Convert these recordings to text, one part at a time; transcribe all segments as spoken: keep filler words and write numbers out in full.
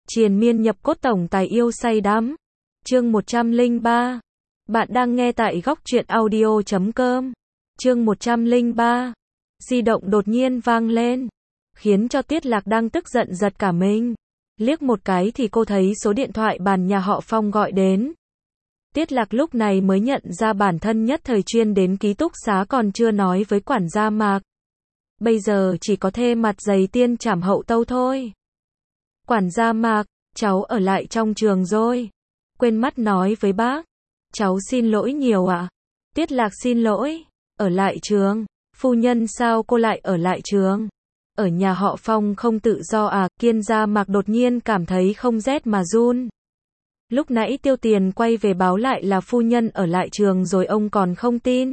Triền miên nhập cốt tổng tài yêu say đắm. Chương một trăm lẻ ba. Bạn đang nghe tại góc truyện audio chấm com. Chương một trăm lẻ ba. Di động đột nhiên vang lên, khiến cho Tiết Lạc đang tức giận giật cả mình. Liếc một cái thì cô thấy số điện thoại bàn nhà họ Phong gọi đến. Tiết Lạc lúc này mới nhận ra bản thân nhất thời chuyên đến ký túc xá còn chưa nói với quản gia Mạc. Bây giờ chỉ có thê mặt dày tiên trảm hậu tâu thôi. Quản gia Mạc, cháu ở lại trong trường rồi. Quên mất nói với bác. Cháu xin lỗi nhiều ạ. Tiết Lạc xin lỗi. Ở lại trường. Phu nhân sao cô lại ở lại trường? Ở nhà họ Phong không tự do à? Kiên gia Mạc đột nhiên cảm thấy không rét mà run. Lúc nãy Tiêu Tiền quay về báo lại là phu nhân ở lại trường rồi ông còn không tin.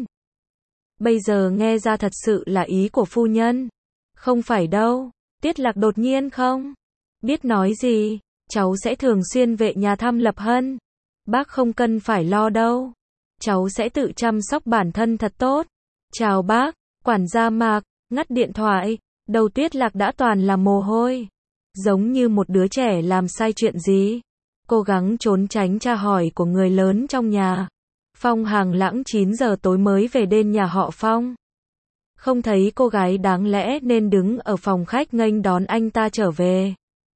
Bây giờ nghe ra thật sự là ý của phu nhân. Không phải đâu. Tiết Lạc đột nhiên không biết nói gì. Cháu sẽ thường xuyên về nhà thăm Lập Hân. Bác không cần phải lo đâu. Cháu sẽ tự chăm sóc bản thân thật tốt. Chào bác. Quản gia Mạc ngắt điện thoại. Đầu Tiết Lạc đã toàn là mồ hôi. Giống như một đứa trẻ làm sai chuyện gì. Cố gắng trốn tránh tra hỏi của người lớn trong nhà. Phong Hàng Lãng chín giờ tối mới về đến nhà họ Phong. Không thấy cô gái đáng lẽ nên đứng ở phòng khách nghênh đón anh ta trở về.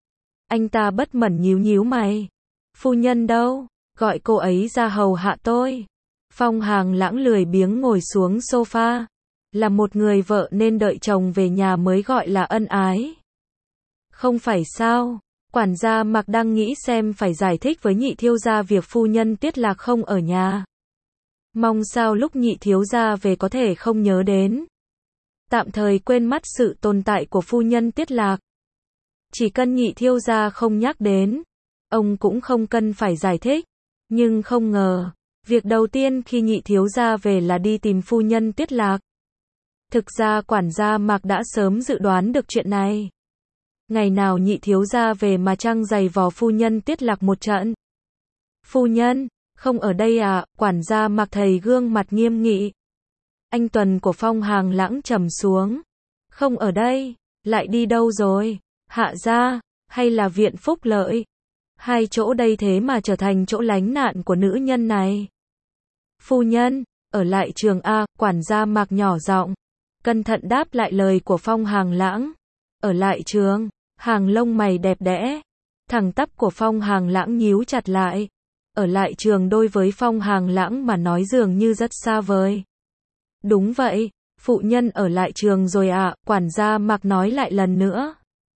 Anh ta bất mẩn nhíu nhíu mày. Phu nhân đâu? Gọi cô ấy ra hầu hạ tôi. Phong Hàng Lãng lười biếng ngồi xuống sofa. Là một người vợ nên đợi chồng về nhà mới gọi là ân ái. Không phải sao? Quản gia Mạc đang nghĩ xem phải giải thích với nhị thiếu gia việc phu nhân Tiết Lạc không ở nhà. Mong sao lúc nhị thiếu gia về có thể không nhớ đến. Tạm thời quên mất sự tồn tại của phu nhân Tiết Lạc. Chỉ cần nhị thiếu gia không nhắc đến, ông cũng không cần phải giải thích. Nhưng không ngờ, việc đầu tiên khi nhị thiếu gia về là đi tìm phu nhân Tiết Lạc. Thực ra quản gia Mạc đã sớm dự đoán được chuyện này. Ngày nào nhị thiếu gia về mà trăng giày vò phu nhân Tiết Lạc một trận. Phu nhân, không ở đây à? Quản gia Mạc thầy gương mặt nghiêm nghị. Anh Tuần của Phong Hàng Lãng trầm xuống. Không ở đây, lại đi đâu rồi? Hạ gia, hay là viện phúc lợi? Hai chỗ đây thế mà trở thành chỗ lánh nạn của nữ nhân này. Phu nhân, ở lại trường A, quản gia Mạc nhỏ giọng, cẩn thận đáp lại lời của Phong Hàng Lãng. Ở lại trường, hàng lông mày đẹp đẽ, thẳng tắp của Phong Hàng Lãng nhíu chặt lại. Ở lại trường đối với Phong Hàng Lãng mà nói dường như rất xa vời. Đúng vậy, phụ nhân ở lại trường rồi ạ, quản gia Mạc nói lại lần nữa.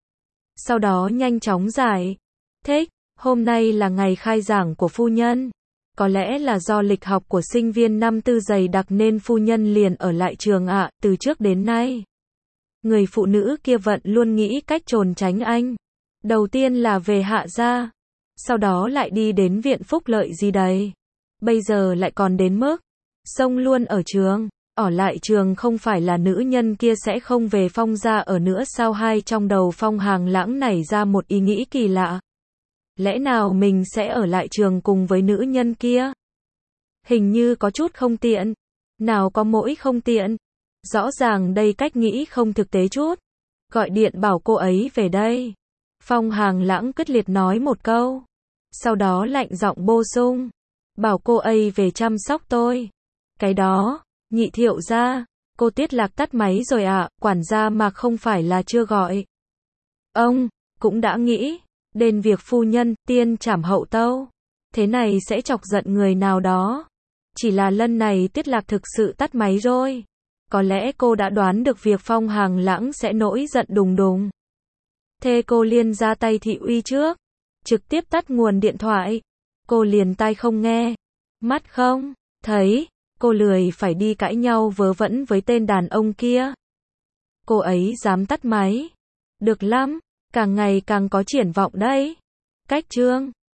Sau đó nhanh chóng giải thích, hôm nay là ngày khai giảng của phu nhân. Có lẽ là do lịch học của sinh viên năm tư dày đặc nên phu nhân liền ở lại trường ạ, từ trước đến nay. Người phụ nữ kia vẫn luôn nghĩ cách trốn tránh anh. Đầu tiên là về Hạ gia, sau đó lại đi đến viện phúc lợi gì đấy. Bây giờ lại còn đến mức xông luôn ở trường. Ở lại trường không phải là nữ nhân kia sẽ không về Phong gia ở nữa sao? Hai trong đầu Phong Hàng Lãng nảy ra một ý nghĩ kỳ lạ. Lẽ nào mình sẽ ở lại trường cùng với nữ nhân kia? Hình như có chút không tiện. Nào có mỗi không tiện. Rõ ràng đây cách nghĩ không thực tế chút. Gọi điện bảo cô ấy về đây. Phong Hàng Lãng quyết liệt nói một câu. Sau đó lạnh giọng bổ sung. Bảo cô ấy về chăm sóc tôi. Cái đó, nhị thiệu gia. Cô Tiết Lạc tắt máy rồi ạ, quản gia mà không phải là chưa gọi. Ông, cũng đã nghĩ đến việc phu nhân, tiên trảm hậu tâu. Thế này sẽ chọc giận người nào đó. Chỉ là lần này Tiết Lạc thực sự tắt máy rồi. Có lẽ cô đã đoán được việc Phong Hàng Lãng sẽ nổi giận đùng đùng. Thế cô liền ra tay thị uy trước. Trực tiếp tắt nguồn điện thoại. Cô liền tai không nghe. Mắt không thấy. Cô lười phải đi cãi nhau vớ vẩn với tên đàn ông kia. Cô ấy dám tắt máy. Được lắm. Càng ngày càng có triển vọng đấy. Cách chương